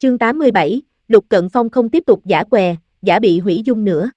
Chương 87, Lục Cận Phong không tiếp tục giả què, giả bị hủy dung nữa.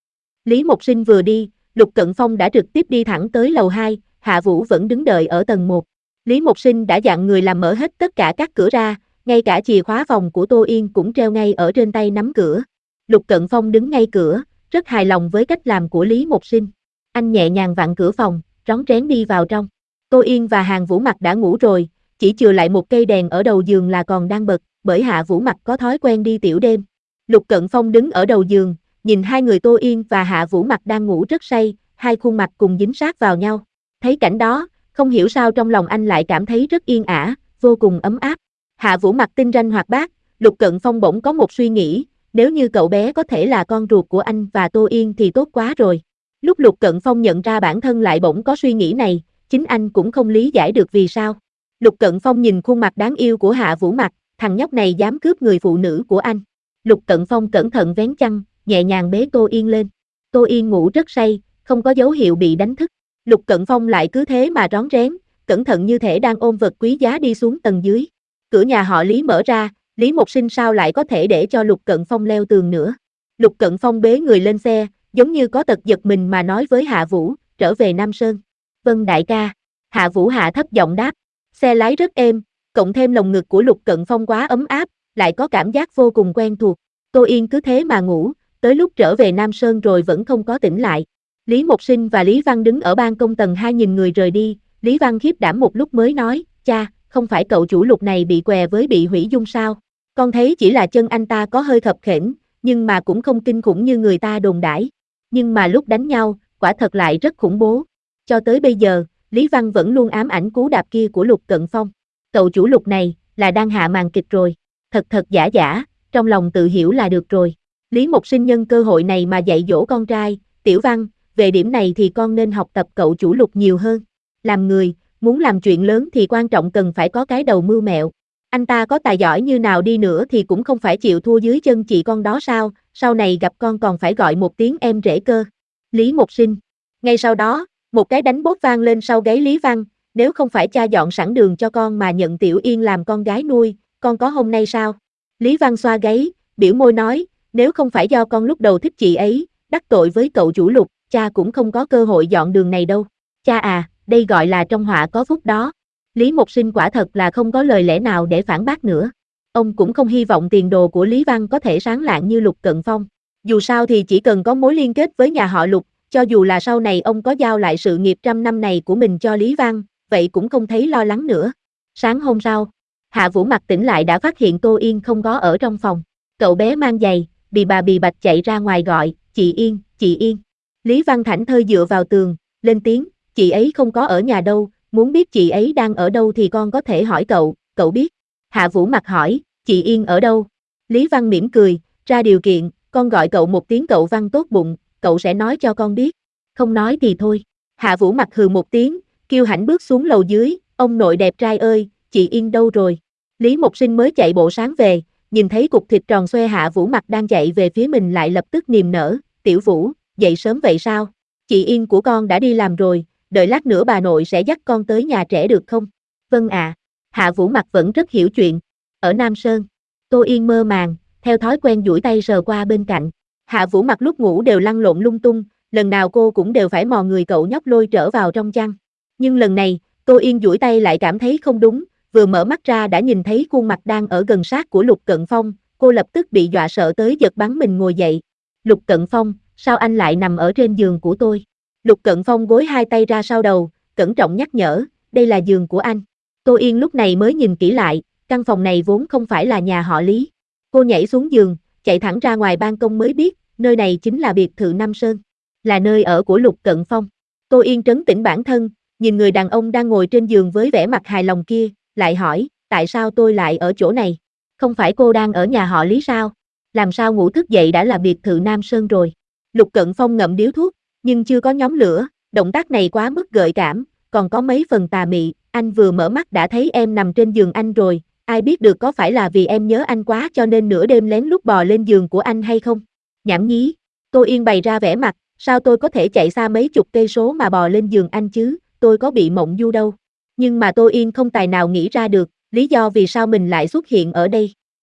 Lý Mộc Sinh vừa đi, Lục Cận Phong đã trực tiếp đi thẳng tới lầu 2, Hạ Vũ vẫn đứng đợi ở tầng 1. Lý Mộc Sinh đã dặn người làm mở hết tất cả các cửa ra, ngay cả chìa khóa phòng của Tô Yên cũng treo ngay ở trên tay nắm cửa. Lục Cận Phong đứng ngay cửa, rất hài lòng với cách làm của Lý Mộc Sinh. Anh nhẹ nhàng vặn cửa phòng, rón rén đi vào trong. Tô Yên và Hàn Vũ Mặc đã ngủ rồi, chỉ chừa lại một cây đèn ở đầu giường là còn đang bật, bởi Hạ Vũ Mặc có thói quen đi tiểu đêm. Lục Cận Phong đứng ở đầu giường, nhìn hai người Tô Yên và Hạ Vũ Mặc đang ngủ rất say, hai khuôn mặt cùng dính sát vào nhau. Thấy cảnh đó, không hiểu sao trong lòng anh lại cảm thấy rất yên ả, vô cùng ấm áp. Hạ Vũ Mặc tinh ranh hoạt bát, Lục Cận Phong bỗng có một suy nghĩ, nếu như cậu bé có thể là con ruột của anh và Tô Yên thì tốt quá rồi. Lúc Lục Cận Phong nhận ra bản thân lại bỗng có suy nghĩ này, chính anh cũng không lý giải được vì sao. Lục Cận Phong nhìn khuôn mặt đáng yêu của Hạ Vũ Mặc, thằng nhóc này dám cướp người phụ nữ của anh. Lục Cận Phong cẩn thận vén chăn, nhẹ nhàng bế Tô Yên lên. Tô Yên ngủ rất say, không có dấu hiệu bị đánh thức. Lục Cận Phong lại cứ thế mà rón rén, cẩn thận như thể đang ôm vật quý giá đi xuống tầng dưới. Cửa nhà họ Lý mở ra, Lý Mộc Sinh sao lại có thể để cho Lục Cận Phong leo tường nữa. Lục Cận Phong bế người lên xe, giống như có tật giật mình mà nói với Hạ Vũ, trở về Nam Sơn. Vâng đại ca. Hạ Vũ hạ thấp giọng đáp. Xe lái rất êm, cộng thêm lồng ngực của Lục Cận Phong quá ấm áp, lại có cảm giác vô cùng quen thuộc. Tô Yên cứ thế mà ngủ, tới lúc trở về Nam Sơn rồi vẫn không có tỉnh lại. Lý Mộc Sinh và Lý Văn đứng ở ban công tầng 2 nhìn người rời đi, Lý Văn khiếp đảm một lúc mới nói, cha, không phải cậu chủ Lục này bị què với bị hủy dung sao? Con thấy chỉ là chân anh ta có hơi khập khểnh, nhưng mà cũng không kinh khủng như người ta đồn đãi. Nhưng mà lúc đánh nhau, quả thật lại rất khủng bố. Cho tới bây giờ, Lý Văn vẫn luôn ám ảnh cú đạp kia của Lục Cận Phong. Cậu chủ Lục này, là đang hạ màn kịch rồi. Thật giả giả, trong lòng tự hiểu là được rồi. Lý Mộc Sinh nhân cơ hội này mà dạy dỗ con trai, Tiểu Văn, về điểm này thì con nên học tập cậu chủ Lục nhiều hơn. Làm người, muốn làm chuyện lớn thì quan trọng cần phải có cái đầu mưu mẹo. Anh ta có tài giỏi như nào đi nữa thì cũng không phải chịu thua dưới chân chị con đó sao, sau này gặp con còn phải gọi một tiếng em rể cơ. Lý Mộc Sinh. Ngay sau đó, một cái đánh bốp vang lên sau gáy Lý Văn, nếu không phải cha dọn sẵn đường cho con mà nhận Tiểu Yên làm con gái nuôi, con có hôm nay sao? Lý Văn xoa gáy, biểu môi nói, nếu không phải do con lúc đầu thích chị ấy, đắc tội với cậu chủ Lục, cha cũng không có cơ hội dọn đường này đâu. Cha à, đây gọi là trong họa có phúc đó. Lý Mộc Sinh quả thật là không có lời lẽ nào để phản bác nữa. Ông cũng không hy vọng tiền đồ của Lý Văn có thể sáng lạng như Lục Cận Phong. Dù sao thì chỉ cần có mối liên kết với nhà họ Lục, cho dù là sau này ông có giao lại sự nghiệp trăm năm này của mình cho Lý Văn, vậy cũng không thấy lo lắng nữa. Sáng hôm sau, Hạ Vũ Mặc tỉnh lại đã phát hiện Tô Yên không có ở trong phòng. Cậu bé mang giày, bì bạch chạy ra ngoài gọi, chị Yên, chị Yên. Lý Văn thảnh thơi dựa vào tường, lên tiếng, chị ấy không có ở nhà đâu, muốn biết chị ấy đang ở đâu thì con có thể hỏi cậu, cậu biết. Hạ Vũ Mặc hỏi, chị Yên ở đâu? Lý Văn mỉm cười, ra điều kiện, con gọi cậu một tiếng cậu Văn tốt bụng, cậu sẽ nói cho con biết. Không nói thì thôi. Hạ Vũ Mặc hừ một tiếng, kiêu hãnh bước xuống lầu dưới, ông nội đẹp trai ơi, chị Yên đâu rồi? Lý Mộc Sinh mới chạy bộ sáng về, nhìn thấy cục thịt tròn xoe Hạ Vũ Mặc đang chạy về phía mình lại lập tức niềm nở, Tiểu Vũ, dậy sớm vậy sao? Chị Yên của con đã đi làm rồi, đợi lát nữa bà nội sẽ dắt con tới nhà trẻ được không? Vâng ạ. Hạ Vũ Mặc vẫn rất hiểu chuyện. Ở Nam Sơn, Tô Yên mơ màng, theo thói quen duỗi tay sờ qua bên cạnh. Hạ Vũ Mặc lúc ngủ đều lăn lộn lung tung, lần nào cô cũng đều phải mò người cậu nhóc lôi trở vào trong chăn. Nhưng lần này, Tô Yên duỗi tay lại cảm thấy không đúng, vừa mở mắt ra đã nhìn thấy khuôn mặt đang ở gần sát của Lục Cận Phong, cô lập tức bị dọa sợ tới giật bắn mình ngồi dậy. Lục Cận Phong, sao anh lại nằm ở trên giường của tôi? Lục Cận Phong gối hai tay ra sau đầu, cẩn trọng nhắc nhở, đây là giường của anh. Tô Yên lúc này mới nhìn kỹ lại, căn phòng này vốn không phải là nhà họ Lý. Cô nhảy xuống giường, chạy thẳng ra ngoài ban công mới biết, nơi này chính là biệt thự Nam Sơn, là nơi ở của Lục Cận Phong. Tô Yên trấn tĩnh bản thân, nhìn người đàn ông đang ngồi trên giường với vẻ mặt hài lòng kia, lại hỏi, tại sao tôi lại ở chỗ này? Không phải cô đang ở nhà họ Lý sao? Làm sao ngủ thức dậy đã là biệt thự Nam Sơn rồi? Lục Cận Phong ngậm điếu thuốc, nhưng chưa có nhóm lửa, động tác này quá mức gợi cảm, còn có mấy phần tà mị, anh vừa mở mắt đã thấy em nằm trên giường anh rồi, ai biết được có phải là vì em nhớ anh quá cho nên nửa đêm lén lút bò lên giường của anh hay không? Nhảm nhí. Tô Yên bày ra vẻ mặt, sao tôi có thể chạy xa mấy chục cây số mà bò lên giường anh chứ, tôi có bị mộng du đâu. Nhưng mà Tô Yên không tài nào nghĩ ra được, lý do vì sao mình lại xuất hiện ở đây.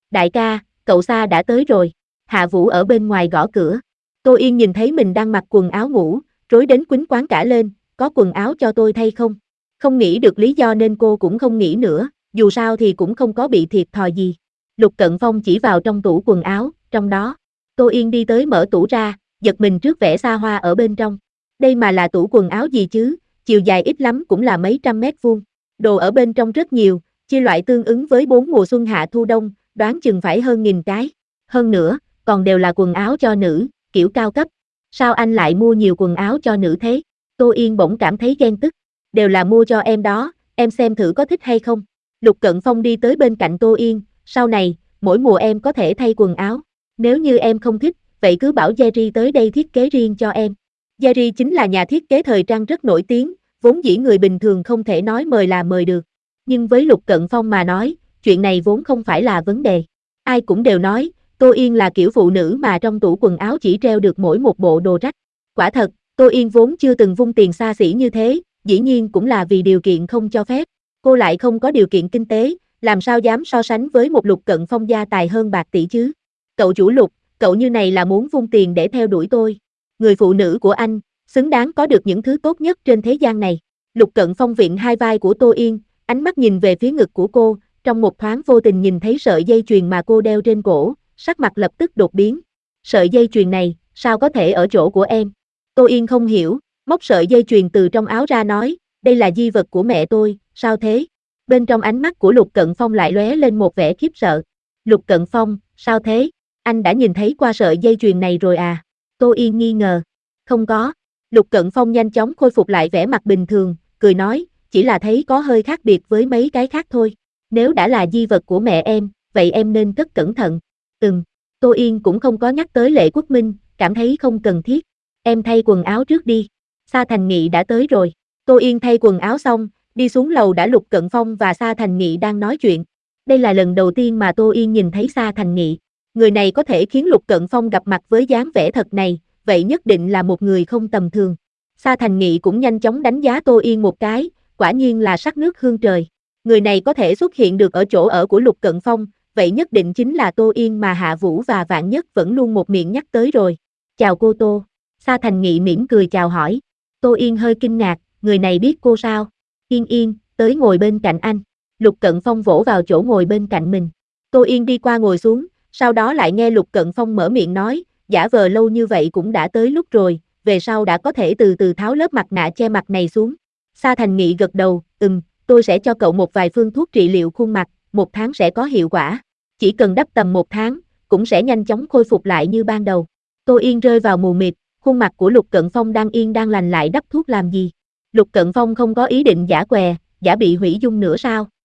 Đại ca, cậu Sa đã tới rồi. Hạ Vũ ở bên ngoài gõ cửa. Tô Yên nhìn thấy mình đang mặc quần áo ngủ, rối đến quýnh quán cả lên, có quần áo cho tôi thay không? Không nghĩ được lý do nên cô cũng không nghĩ nữa, dù sao thì cũng không có bị thiệt thòi gì. Lục Cận Phong chỉ vào trong tủ quần áo, trong đó. Tô Yên đi tới mở tủ ra, giật mình trước vẻ xa hoa ở bên trong. Đây mà là tủ quần áo gì chứ, chiều dài ít lắm cũng là mấy trăm mét vuông. Đồ ở bên trong rất nhiều, chia loại tương ứng với 4 mùa xuân hạ thu đông, đoán chừng phải hơn 1000 cái. Hơn nữa, còn đều là quần áo cho nữ, kiểu cao cấp. Sao anh lại mua nhiều quần áo cho nữ thế? Tô Yên bỗng cảm thấy ghen tức. Đều là mua cho em đó, em xem thử có thích hay không. Lục Cận Phong đi tới bên cạnh Tô Yên, sau này, mỗi mùa em có thể thay quần áo. Nếu như em không thích, vậy cứ bảo Jerry tới đây thiết kế riêng cho em. Jerry chính là nhà thiết kế thời trang rất nổi tiếng, vốn dĩ người bình thường không thể nói mời là mời được. Nhưng với Lục Cận Phong mà nói, chuyện này vốn không phải là vấn đề. Ai cũng đều nói, Tô Yên là kiểu phụ nữ mà trong tủ quần áo chỉ treo được mỗi một bộ đồ rách. Quả thật, Tô Yên vốn chưa từng vung tiền xa xỉ như thế, dĩ nhiên cũng là vì điều kiện không cho phép. Cô lại không có điều kiện kinh tế, làm sao dám so sánh với một Lục Cận Phong gia tài hơn bạc tỷ chứ. Cậu chủ Lục, cậu như này là muốn vung tiền để theo đuổi tôi. Người phụ nữ của anh, xứng đáng có được những thứ tốt nhất trên thế gian này. Lục Cận Phong viện hai vai của Tô Yên, ánh mắt nhìn về phía ngực của cô, trong một thoáng vô tình nhìn thấy sợi dây chuyền mà cô đeo trên cổ, sắc mặt lập tức đột biến. Sợi dây chuyền này, sao có thể ở chỗ của em? Tô Yên không hiểu, móc sợi dây chuyền từ trong áo ra nói, đây là di vật của mẹ tôi, sao thế? Bên trong ánh mắt của Lục Cận Phong lại lóe lên một vẻ khiếp sợ. Lục Cận Phong, sao thế? Anh đã nhìn thấy qua sợi dây chuyền này rồi à? Tô Yên nghi ngờ. Không có. Lục Cận Phong nhanh chóng khôi phục lại vẻ mặt bình thường, cười nói, chỉ là thấy có hơi khác biệt với mấy cái khác thôi. Nếu đã là di vật của mẹ em, vậy em nên rất cẩn thận. Tô Yên cũng không có nhắc tới Lệ Quốc Minh, cảm thấy không cần thiết. Em thay quần áo trước đi. Sa Thành Nghị đã tới rồi. Tô Yên thay quần áo xong, đi xuống lầu đã Lục Cận Phong và Sa Thành Nghị đang nói chuyện. Đây là lần đầu tiên mà Tô Yên nhìn thấy Sa Thành Nghị. Người này có thể khiến Lục Cận Phong gặp mặt với dáng vẻ thật này, vậy nhất định là một người không tầm thường. Sa Thành Nghị cũng nhanh chóng đánh giá Tô Yên một cái, quả nhiên là sắc nước hương trời. Người này có thể xuất hiện được ở chỗ ở của Lục Cận Phong, vậy nhất định chính là Tô Yên mà Hạ Vũ và Vạn Nhất vẫn luôn một miệng nhắc tới rồi. Chào cô Tô. Sa Thành Nghị mỉm cười chào hỏi. Tô Yên hơi kinh ngạc, người này biết cô sao? Yên, tới ngồi bên cạnh anh. Lục Cận Phong vỗ vào chỗ ngồi bên cạnh mình. Tô Yên đi qua ngồi xuống, sau đó lại nghe Lục Cận Phong mở miệng nói, giả vờ lâu như vậy cũng đã tới lúc rồi, về sau đã có thể từ từ tháo lớp mặt nạ che mặt này xuống. Sa Thành Nghị gật đầu, tôi sẽ cho cậu một vài phương thuốc trị liệu khuôn mặt, 1 tháng sẽ có hiệu quả. Chỉ cần đắp tầm 1 tháng, cũng sẽ nhanh chóng khôi phục lại như ban đầu. Tô Yên rơi vào mù mịt, khuôn mặt của Lục Cận Phong đang yên đang lành lại đắp thuốc làm gì? Lục Cận Phong không có ý định giả què, giả bị hủy dung nữa sao?